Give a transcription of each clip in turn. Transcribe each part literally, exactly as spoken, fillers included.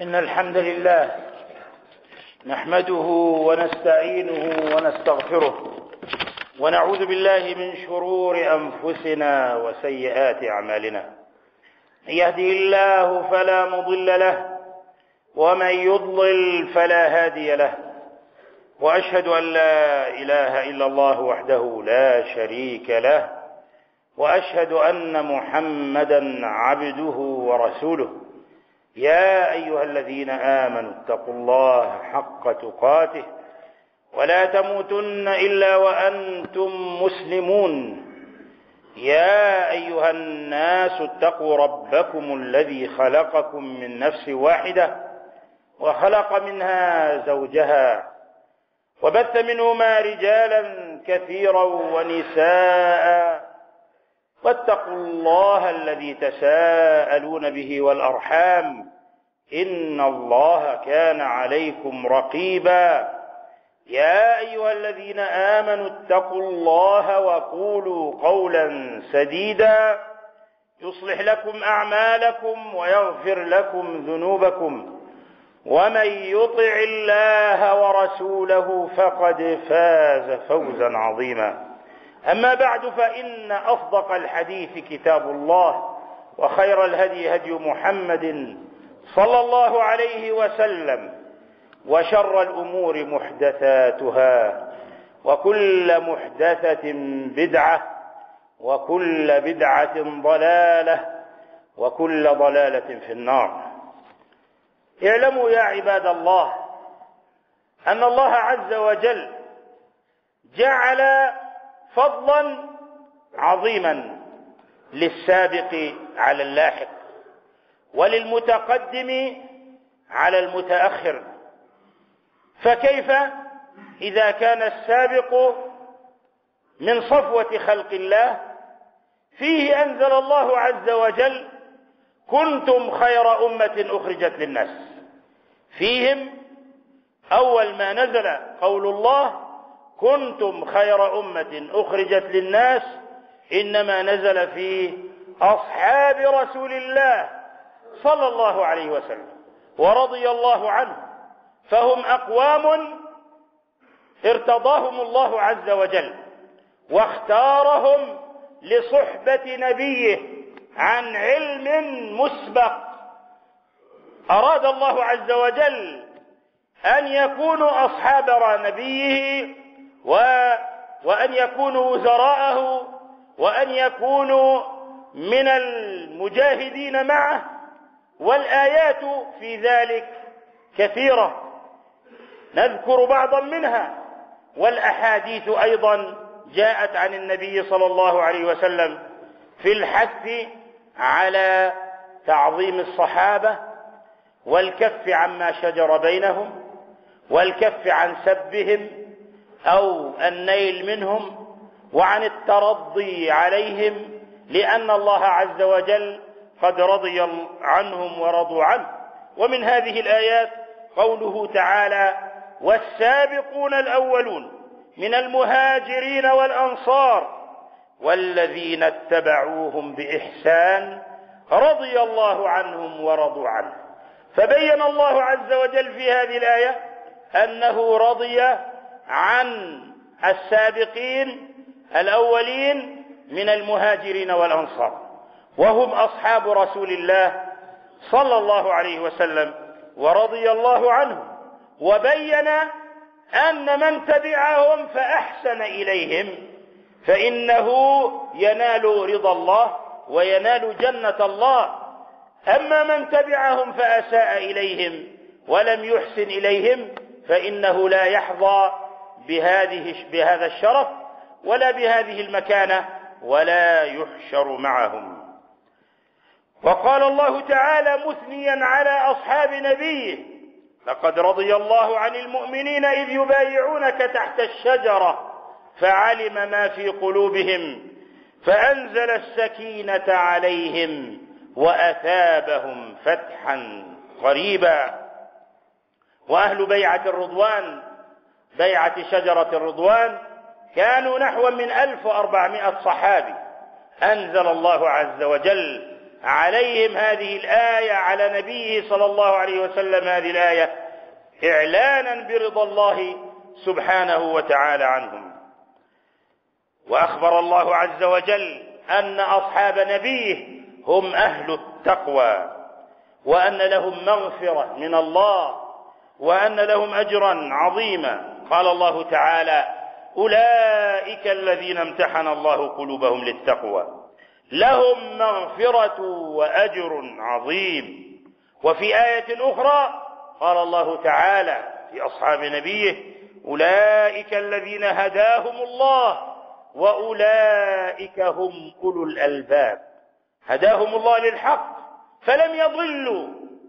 إن الحمد لله نحمده ونستعينه ونستغفره ونعوذ بالله من شرور أنفسنا وسيئات أعمالنا. من يهده الله فلا مضل له ومن يضلل فلا هادي له، وأشهد أن لا إله إلا الله وحده لا شريك له، وأشهد أن محمدا عبده ورسوله. يا أيها الذين آمنوا اتقوا الله حق تقاته ولا تموتن إلا وأنتم مسلمون. يا أيها الناس اتقوا ربكم الذي خلقكم من نفس واحدة وخلق منها زوجها وبث منهما رجالا كثيرا ونساء، واتقوا الله الذي تساءلون به والأرحام إن الله كان عليكم رقيبا. يا أيها الذين آمنوا اتقوا الله وقولوا قولا سديدا يصلح لكم أعمالكم ويغفر لكم ذنوبكم، ومن يطع الله ورسوله فقد فاز فوزا عظيما. أما بعد، فإن أصدق الحديث كتاب الله، وخير الهدي هدي محمد صلى الله عليه وسلم، وشر الأمور محدثاتها، وكل محدثة بدعة، وكل بدعة ضلالة، وكل ضلالة في النار. اعلموا يا عباد الله أن الله عز وجل جعل فضلا عظيما للسابق على اللاحق، وللمتقدم على المتأخر. فكيف إذا كان السابق من صفوة خلق الله؟ فيه أنزل الله عز وجل: كنتم خير أمة أخرجت للناس. فيهم أول ما نزل قول الله: كنتم خير أمة أخرجت للناس، إنما نزل في أصحاب رسول الله صلى الله عليه وسلم ورضي الله عنه، فهم أقوام ارتضاهم الله عز وجل واختارهم لصحبة نبيه عن علم مسبق. أراد الله عز وجل أن يكونوا أصحاب نبيه و... وأن يكونوا وزراءه، وأن يكونوا من المجاهدين معه، والآيات في ذلك كثيرة نذكر بعضا منها، والأحاديث أيضا جاءت عن النبي صلى الله عليه وسلم في الحث على تعظيم الصحابة والكف عما شجر بينهم، والكف عن سبهم أو النيل منهم، وعن الترضي عليهم، لأن الله عز وجل قد رضي عنهم ورضوا عنه. ومن هذه الآيات قوله تعالى: والسابقون الأولون من المهاجرين والأنصار والذين اتبعوهم بإحسان رضي الله عنهم ورضوا عنه. فبين الله عز وجل في هذه الآية أنه رضي عن السابقين الأولين من المهاجرين والأنصار، وهم أصحاب رسول الله صلى الله عليه وسلم ورضي الله عنهم. وبين أن من تبعهم فأحسن إليهم فإنه ينال رضا الله وينال جنة الله. أما من تبعهم فأساء إليهم ولم يحسن إليهم فإنه لا يحظى بهذه بهذا الشرف ولا بهذه المكانة ولا يحشر معهم. وقال الله تعالى مثنيا على أصحاب نبيه: لقد رضي الله عن المؤمنين إذ يبايعونك تحت الشجرة فعلم ما في قلوبهم فأنزل السكينة عليهم وأثابهم فتحا قريبا. وأهل بيعة الرضوان، بيعة شجرة الرضوان، كانوا نحو من ألف وأربعمائة صحابي. أنزل الله عز وجل عليهم هذه الآية، على نبيه صلى الله عليه وسلم هذه الآية إعلانا برضا الله سبحانه وتعالى عنهم. وأخبر الله عز وجل أن أصحاب نبيه هم أهل التقوى، وأن لهم مغفرة من الله، وأن لهم أجرا عظيما. قال الله تعالى: أولئك الذين امتحن الله قلوبهم للتقوى لهم مغفرة وأجر عظيم. وفي آية أخرى قال الله تعالى في أصحاب نبيه: أولئك الذين هداهم الله وأولئك هم أولو الألباب. هداهم الله للحق فلم يضلوا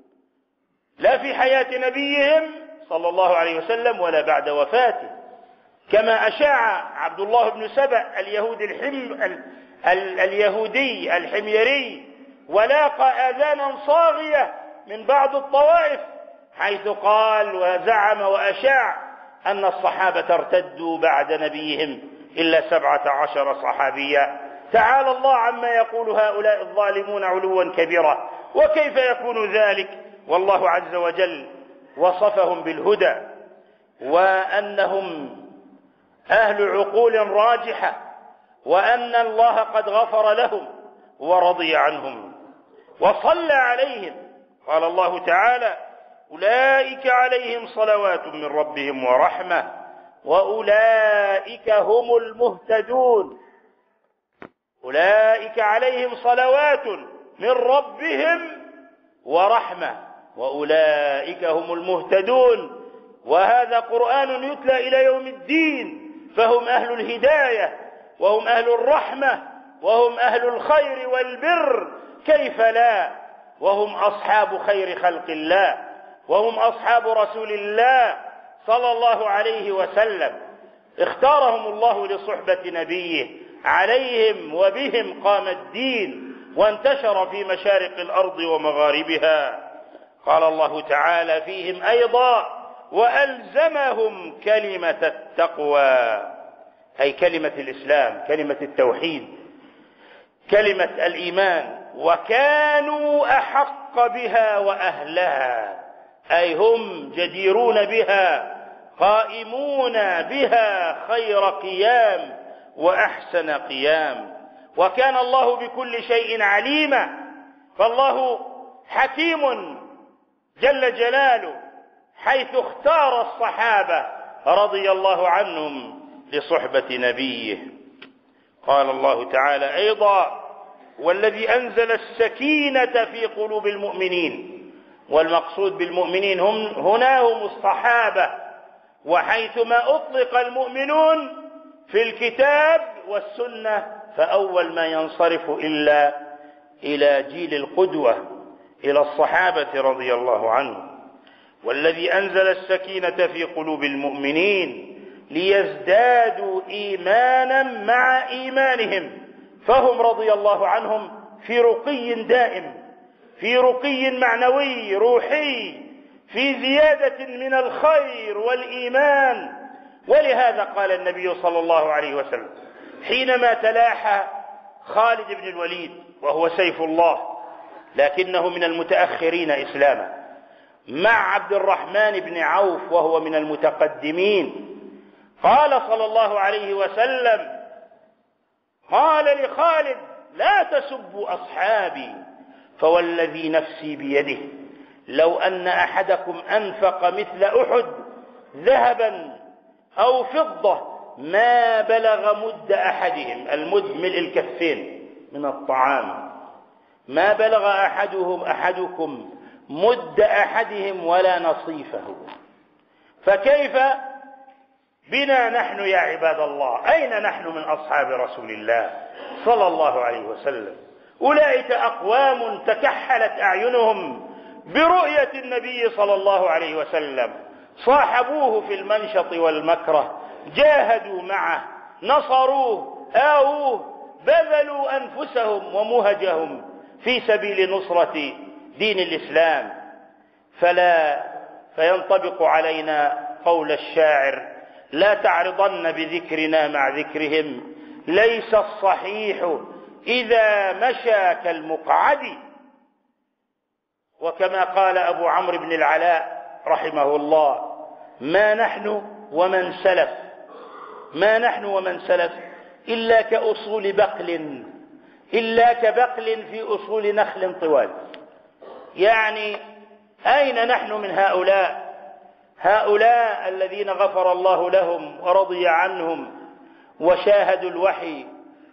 لا في حياة نبيهم صلى الله عليه وسلم ولا بعد وفاته، كما أشاع عبد الله بن سبأ اليهودي الحم ال... ال... اليهودي الحميري ولاقى آذانا صاغية من بعض الطوائف، حيث قال وزعم وأشاع أن الصحابة ارتدوا بعد نبيهم إلا سبعة عشر صحابيا. تعالى الله عما يقول هؤلاء الظالمون علوا كبيرا. وكيف يكون ذلك والله عز وجل وصفهم بالهدى وأنهم أهل عقول راجحة، وأن الله قد غفر لهم ورضي عنهم وصلى عليهم. قال الله تعالى: أولئك عليهم صلوات من ربهم ورحمة وأولئك هم المهتدون. أولئك عليهم صلوات من ربهم ورحمة وأولئك هم المهتدون. وهذا قرآن يتلى إلى يوم الدين، فهم أهل الهداية وهم أهل الرحمة وهم أهل الخير والبر، كيف لا، وهم أصحاب خير خلق الله، وهم أصحاب رسول الله صلى الله عليه وسلم. اختارهم الله لصحبة نبيه، عليهم وبهم قام الدين وانتشر في مشارق الأرض ومغاربها. قال الله تعالى فيهم أيضا: وألزمهم كلمة التقوى، أي كلمة الإسلام، كلمة التوحيد، كلمة الإيمان، وكانوا أحق بها وأهلها، أي هم جديرون بها، قائمون بها خير قيام وأحسن قيام. وكان الله بكل شيء عليما، فالله حكيم جل جلاله حيث اختار الصحابة رضي الله عنهم لصحبة نبيه. قال الله تعالى أيضا: والذي أنزل السكينة في قلوب المؤمنين. والمقصود بالمؤمنين هم هنا هم الصحابة، وحيثما أطلق المؤمنون في الكتاب والسنة فأول ما ينصرف إلا إلى جيل القدوة، إلى الصحابة رضي الله عنهم. والذي أنزل السكينة في قلوب المؤمنين ليزدادوا إيمانا مع إيمانهم، فهم رضي الله عنهم في رقي دائم، في رقي معنوي روحي، في زيادة من الخير والإيمان. ولهذا قال النبي صلى الله عليه وسلم حينما تلاحى خالد بن الوليد وهو سيف الله لكنه من المتأخرين إسلاما مع عبد الرحمن بن عوف وهو من المتقدمين، قال صلى الله عليه وسلم: قال لخالد: لا تسبوا أصحابي، فوالذي نفسي بيده لو أن أحدكم أنفق مثل أحد ذهبا أو فضة ما بلغ مد أحدهم، المد ملء الكفين من الطعام، ما بلغ أحدهم أحدكم مد أحدهم ولا نصيفه. فكيف بنا نحن يا عباد الله؟ أين نحن من أصحاب رسول الله صلى الله عليه وسلم؟ أولئك أقوام تكحلت أعينهم برؤية النبي صلى الله عليه وسلم، صاحبوه في المنشط والمكره، جاهدوا معه، نصروه، آووه، بذلوا أنفسهم ومهجهم في سبيل نصرة دين الإسلام. فلا فينطبق علينا قول الشاعر: لا تعرضن بذكرنا مع ذكرهم، ليس الصحيح إذا مشى كالمقعد. وكما قال أبو عمرو بن العلاء رحمه الله: ما نحن ومن سلف ما نحن ومن سلف إلا كأصول بقل إلا كبقل في أصول نخل طوال. يعني أين نحن من هؤلاء هؤلاء الذين غفر الله لهم ورضي عنهم وشاهدوا الوحي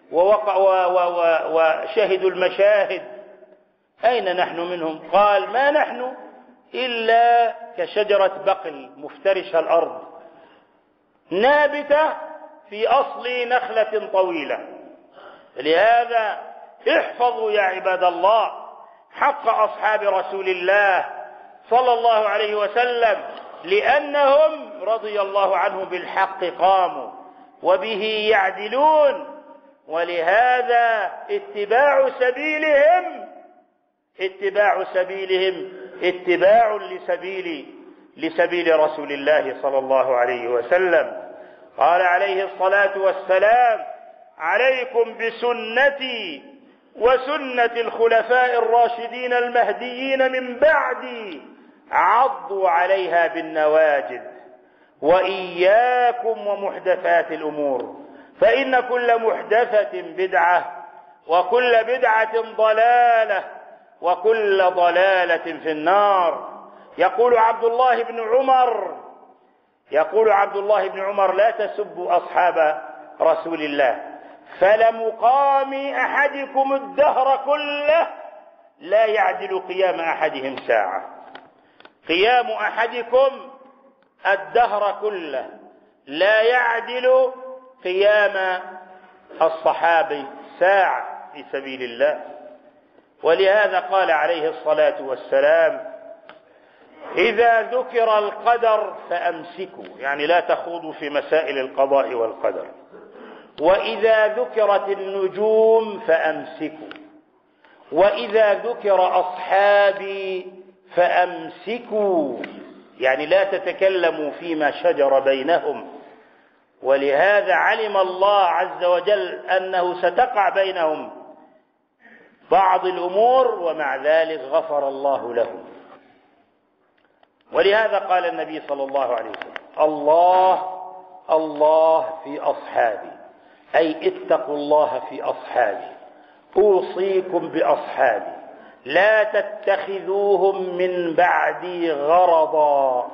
وشهدوا المشاهد؟ أين نحن منهم؟ قال: ما نحن إلا كشجرة بقل مفترشة الأرض نابتة في أصل نخلة طويلة. لهذا احفظوا يا عباد الله حق أصحاب رسول الله صلى الله عليه وسلم، لأنهم رضي الله عنهم بالحق قاموا وبه يعدلون. ولهذا اتباع سبيلهم اتباع سبيلهم اتباع لسبيل لسبيل رسول الله صلى الله عليه وسلم. قال عليه الصلاة والسلام: عليكم بسنتي وسنة الخلفاء الراشدين المهديين من بعدي، عضوا عليها بالنواجذ، وإياكم ومحدثات الأمور، فإن كل محدثة بدعة، وكل بدعة ضلالة، وكل ضلالة في النار. يقول عبد الله بن عمر يقول عبد الله بن عمر: لا تسبوا أصحاب رسول الله، فلمقام أحدكم الدهر كله لا يعدل قيام أحدهم ساعة. قيام أحدكم الدهر كله لا يعدل قيام الصحابي ساعة في سبيل الله. ولهذا قال عليه الصلاة والسلام: إذا ذكر القدر فأمسكوا، يعني لا تخوضوا في مسائل القضاء والقدر. وإذا ذكرت النجوم فأمسكوا، وإذا ذكر أصحابي فأمسكوا، يعني لا تتكلموا فيما شجر بينهم. ولهذا علم الله عز وجل أنه ستقع بينهم بعض الأمور، ومع ذلك غفر الله لهم. ولهذا قال النبي صلى الله عليه وسلم: الله الله في أصحابي، أي اتقوا الله في أصحابي، أوصيكم بأصحابي، لا تتخذوهم من بعدي غرضا،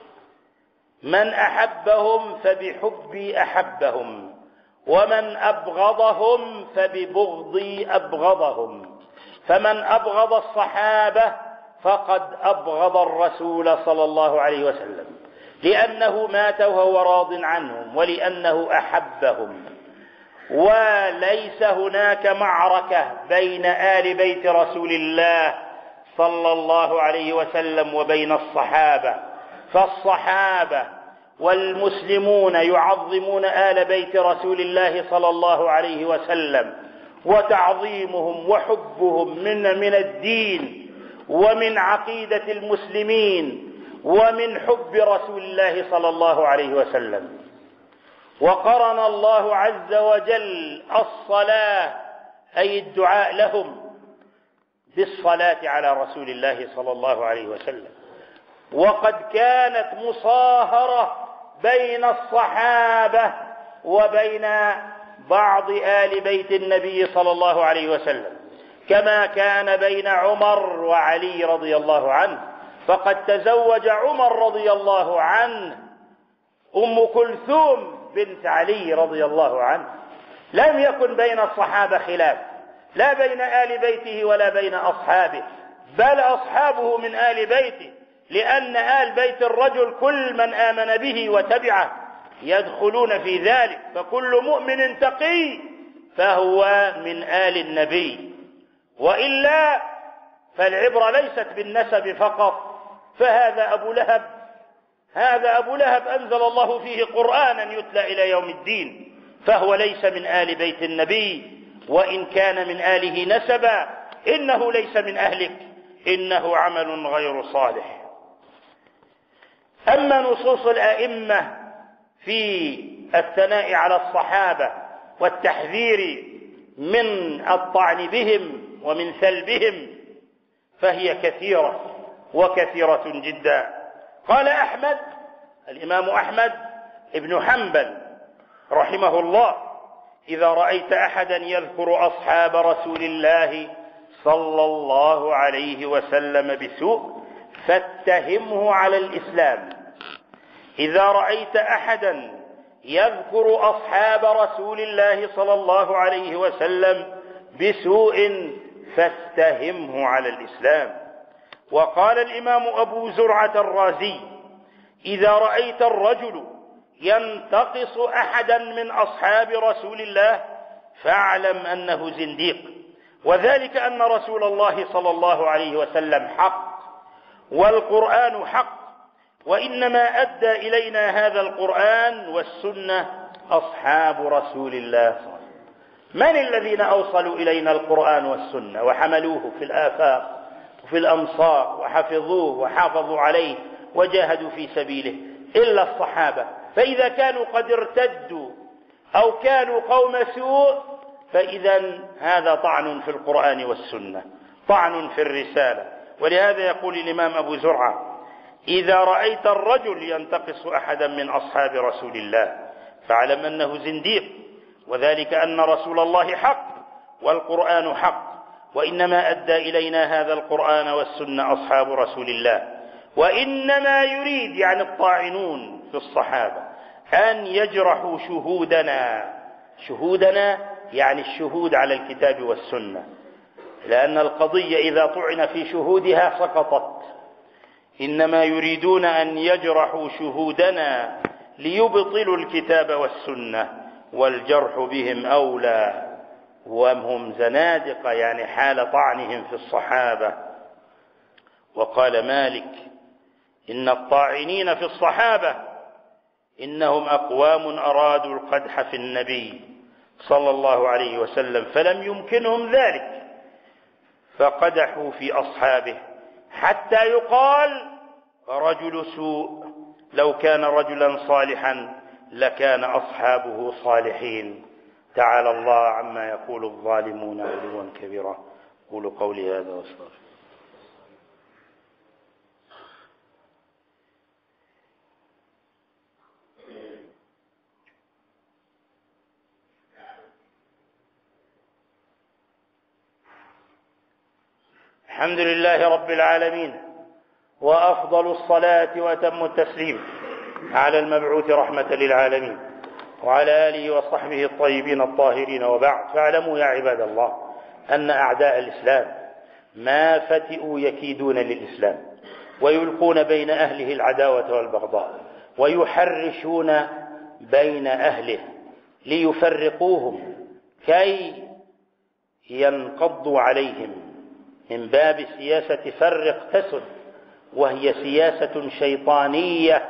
من أحبهم فبحبي أحبهم، ومن أبغضهم فببغضي أبغضهم، فمن أبغض الصحابة فقد أبغض الرسول صلى الله عليه وسلم، لأنه مات وهو راض عنهم، ولأنه أحبهم. وليس هناك معركة بين آل بيت رسول الله صلى الله عليه وسلم وبين الصحابة، فالصحابة والمسلمون يعظمون آل بيت رسول الله صلى الله عليه وسلم، وتعظيمهم وحبهم من من الدين ومن عقيدة المسلمين ومن حب رسول الله صلى الله عليه وسلم. وقرن الله عز وجل الصلاة أي الدعاء لهم بالصلاة على رسول الله صلى الله عليه وسلم. وقد كانت مصاهرة بين الصحابة وبين بعض آل بيت النبي صلى الله عليه وسلم، كما كان بين عمر وعلي رضي الله عنه. فقد تزوج عمر رضي الله عنه أم كلثوم بنت علي رضي الله عنه. لم يكن بين الصحابة خلاف، لا بين آل بيته ولا بين أصحابه، بل أصحابه من آل بيته، لأن آل بيت الرجل كل من آمن به وتبعه يدخلون في ذلك، فكل مؤمن تقي فهو من آل النبي. وإلا فالعبرة ليست بالنسب فقط، فهذا أبو لهب هذا أبو لهب أنزل الله فيه قرآنا يتلى إلى يوم الدين، فهو ليس من آل بيت النبي، وإن كان من آله نسبا إنه ليس من أهلك، إنه عمل غير صالح. أما نصوص الأئمة في الثناء على الصحابة والتحذير من الطعن بهم ومن سلبهم فهي كثيرة وكثيرة جدا. قال أحمد، الإمام أحمد ابن حنبل رحمه الله: إذا رأيت أحدا يذكر أصحاب رسول الله صلى الله عليه وسلم بسوء فاتهمه على الإسلام. إذا رأيت أحدا يذكر أصحاب رسول الله صلى الله عليه وسلم بسوء فاتهمه على الإسلام. وقال الإمام أبو زرعة الرازي: إذا رأيت الرجل ينتقص أحدا من أصحاب رسول الله فاعلم أنه زنديق، وذلك أن رسول الله صلى الله عليه وسلم حق والقرآن حق، وإنما أدى إلينا هذا القرآن والسنة أصحاب رسول الله. من الذين أوصلوا إلينا القرآن والسنة وحملوه في الآفاق وفي الأمصار وحفظوه وحافظوا عليه وجاهدوا في سبيله؟ إلا الصحابة. فإذا كانوا قد ارتدوا أو كانوا قوم سوء فإذا هذا طعن في القرآن والسنة، طعن في الرسالة. ولهذا يقول الإمام أبو زرعة: إذا رأيت الرجل ينتقص أحدا من أصحاب رسول الله فاعلم أنه زنديق، وذلك أن رسول الله حق والقرآن حق، وإنما أدى إلينا هذا القرآن والسنة أصحاب رسول الله. وإنما يريد يعني الطاعنون في الصحابة أن يجرحوا شهودنا، شهودنا يعني الشهود على الكتاب والسنة، لأن القضية إذا طعن في شهودها سقطت. إنما يريدون أن يجرحوا شهودنا ليبطلوا الكتاب والسنة، والجرح بهم أولى، وهم زنادقة يعني حال طعنهم في الصحابة. وقال مالك: إن الطاعنين في الصحابة إنهم أقوام أرادوا القدح في النبي صلى الله عليه وسلم فلم يمكنهم ذلك فقدحوا في أصحابه، حتى يقال رجل سوء، لو كان رجلا صالحا لكان أصحابه صالحين. تعالى الله عما يقول الظالمون علوا كبيرا. قولوا قولي هذا واستغفر. الحمد لله رب العالمين، وأفضل الصلاة وأتم التسليم على المبعوث رحمة للعالمين وعلى آله وصحبه الطيبين الطاهرين، وبعد. فاعلموا يا عباد الله أن أعداء الإسلام ما فتئوا يكيدون للإسلام ويلقون بين أهله العداوة والبغضاء ويحرشون بين أهله ليفرقوهم كي ينقضوا عليهم من باب سياسة فرق تسد، وهي سياسة شيطانية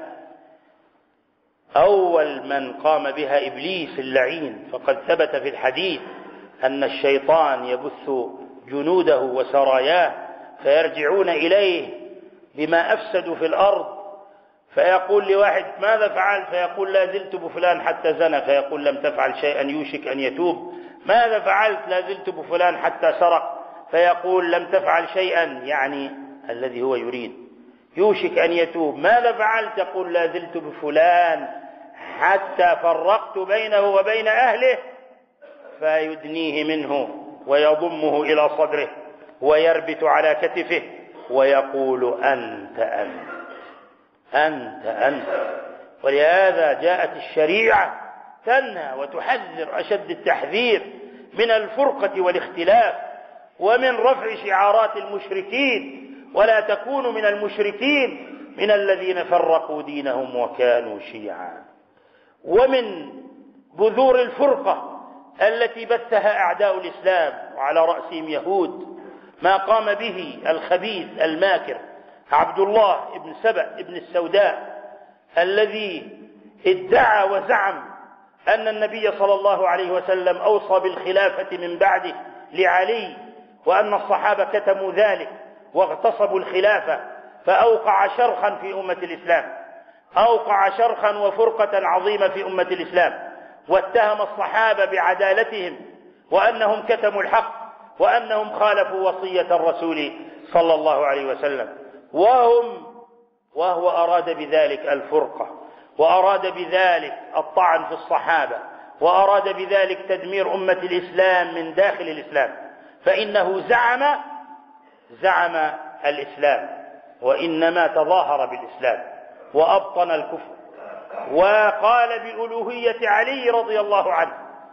أول من قام بها إبليس اللعين. فقد ثبت في الحديث أن الشيطان يبث جنوده وسراياه فيرجعون إليه بما أفسدوا في الأرض، فيقول لواحد: ماذا فعلت؟ فيقول: لا زلت بفلان حتى زنى، فيقول: لم تفعل شيئا يوشك أن يتوب. ماذا فعلت؟ لا زلت بفلان حتى سرق، فيقول: لم تفعل شيئا، يعني الذي هو يريد يوشك أن يتوب. ماذا فعلت؟ يقول: لا زلت بفلان حتى فرقت بينه وبين أهله، فيدنيه منه ويضمه إلى صدره ويربت على كتفه ويقول: أنت أنت أنت أنت. ولهذا جاءت الشريعة تنهى وتحذر أشد التحذير من الفرقة والاختلاف ومن رفع شعارات المشركين. ولا تكونوا من المشركين من الذين فرقوا دينهم وكانوا شيعا. ومن بذور الفرقة التي بثها أعداء الإسلام وعلى رأسهم يهود ما قام به الخبيث الماكر عبد الله بن سبأ بن السوداء، الذي ادعى وزعم أن النبي صلى الله عليه وسلم أوصى بالخلافة من بعده لعلي، وأن الصحابة كتموا ذلك واغتصبوا الخلافة، فأوقع شرخا في أمة الإسلام، أوقع شرخا وفرقة عظيمة في أمة الإسلام، واتهم الصحابة بعدالتهم وأنهم كتموا الحق وأنهم خالفوا وصية الرسول صلى الله عليه وسلم، وهم وهو أراد بذلك الفرقة، وأراد بذلك الطعن في الصحابة، وأراد بذلك تدمير أمة الإسلام من داخل الإسلام، فإنه زعم زعم الإسلام وإنما تظاهر بالإسلام وأبطن الكفر، وقال بألوهية علي رضي الله عنه،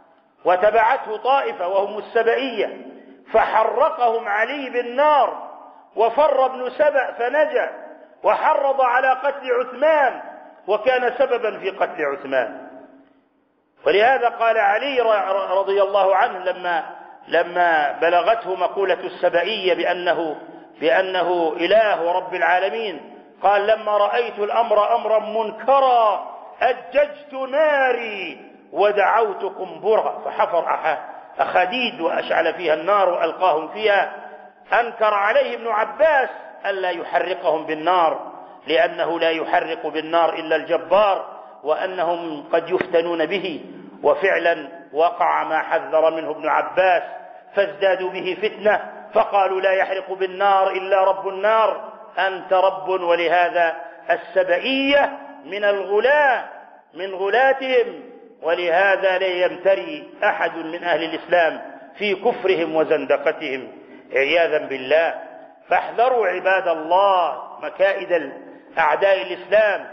وتبعته طائفة وهم السبئية فحرقهم علي بالنار، وفر ابن سبأ فنجا، وحرض على قتل عثمان وكان سببا في قتل عثمان. ولهذا قال علي رضي الله عنه لما لما بلغته مقولة السبئية بأنه بأنه إله رب العالمين، قال: لما رأيت الأمر أمرا منكرا أججت ناري ودعوت قنبرا، فحفر أخاديد وأشعل فيها النار وألقاهم فيها. أنكر عليه ابن عباس ألا يحرقهم بالنار، لأنه لا يحرق بالنار إلا الجبار، وأنهم قد يفتنون به، وفعلا وقع ما حذر منه ابن عباس، فازدادوا به فتنة، فقالوا: لا يحرق بالنار إلا رب النار، أنت رب. ولهذا السبئية من الغلاة من غلاتهم، ولهذا لا يمتري أحد من أهل الإسلام في كفرهم وزندقتهم عياذا بالله. فاحذروا عباد الله مكائد أعداء الإسلام،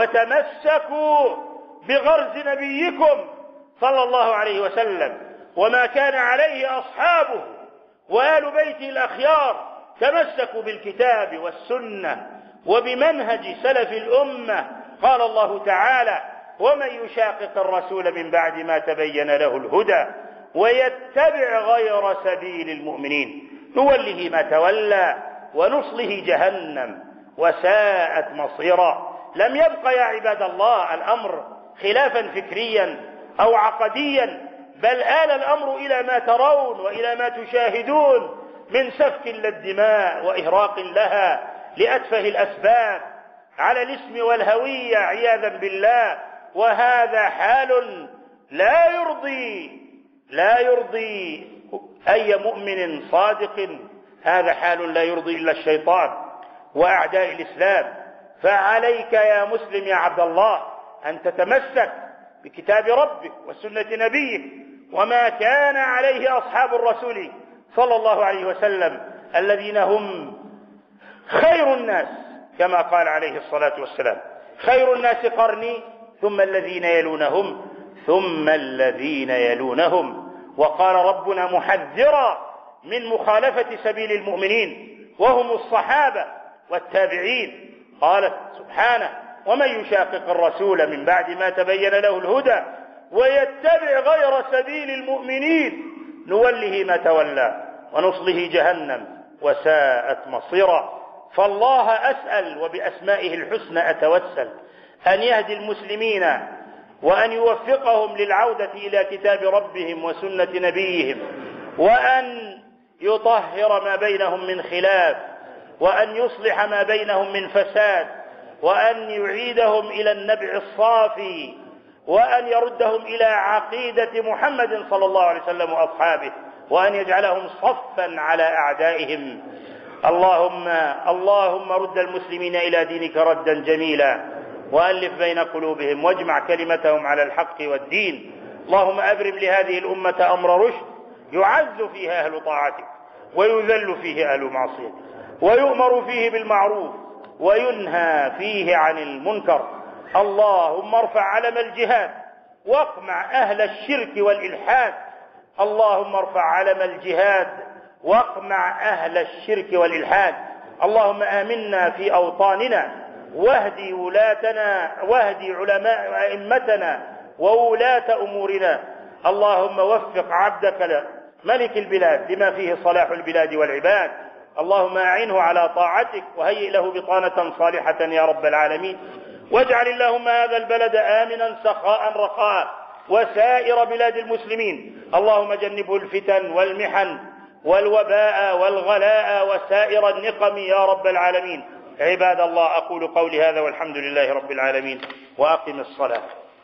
وتمسكوا بغرز نبيكم صلى الله عليه وسلم وما كان عليه أصحابه وآل بيته الأخيار. تمسكوا بالكتاب والسنة وبمنهج سلف الأمة. قال الله تعالى: ومن يشاقق الرسول من بعد ما تبين له الهدى ويتبع غير سبيل المؤمنين نوله ما تولى ونصله جهنم وساءت مصيرا. لم يبق يا عباد الله الأمر خلافا فكريا أو عقديا، بل آل الأمر إلى ما ترون وإلى ما تشاهدون من سفك للدماء وإهراق لها لأتفه الأسباب على الاسم والهوية عياذا بالله. وهذا حال لا يرضي لا يرضي أي مؤمن صادق، هذا حال لا يرضي إلا الشيطان وأعداء الإسلام. فعليك يا مسلم يا عبد الله أن تتمسك بكتاب ربك وسنة نبيك وما كان عليه أصحاب الرسول صلى الله عليه وسلم، الذين هم خير الناس كما قال عليه الصلاة والسلام: خير الناس قرني ثم الذين يلونهم ثم الذين يلونهم. وقال ربنا محذرا من مخالفة سبيل المؤمنين وهم الصحابة والتابعين، قال سبحانه: ومن يشاقق الرسول من بعد ما تبين له الهدى ويتبع غير سبيل المؤمنين نوله ما تولى ونصله جهنم وساءت مصيرا. فالله أسأل وبأسمائه الحسنى أتوسل أن يهدي المسلمين وأن يوفقهم للعودة إلى كتاب ربهم وسنة نبيهم، وأن يطهر ما بينهم من خلاف، وأن يصلح ما بينهم من فساد، وأن يعيدهم إلى النبع الصافي، وأن يردهم إلى عقيدة محمد صلى الله عليه وسلم وأصحابه، وأن يجعلهم صفا على أعدائهم. اللهم اللهم رد المسلمين إلى دينك ردا جميلا، وألف بين قلوبهم واجمع كلمتهم على الحق والدين. اللهم أبرم لهذه الأمة أمر رشد يعز فيه أهل طاعتك ويذل فيه أهل معصيتك، ويؤمر فيه بالمعروف وينهى فيه عن المنكر. اللهم ارفع علم الجهاد واقمع أهل الشرك والإلحاد. اللهم ارفع علم الجهاد واقمع أهل الشرك والإلحاد. اللهم آمنا في أوطاننا، واهدي ولاتنا واهدي علماء أئمتنا وولاة أمورنا. اللهم وفق عبدك ملك البلاد لما فيه صلاح البلاد والعباد. اللهم أعنه على طاعتك وهيئ له بطانة صالحة يا رب العالمين. واجعل اللهم هذا البلد آمنا سخاء رخاء وسائر بلاد المسلمين. اللهم جنبه الفتن والمحن والوباء والغلاء وسائر النقم يا رب العالمين. عباد الله، أقول قولي هذا والحمد لله رب العالمين، وأقم الصلاة.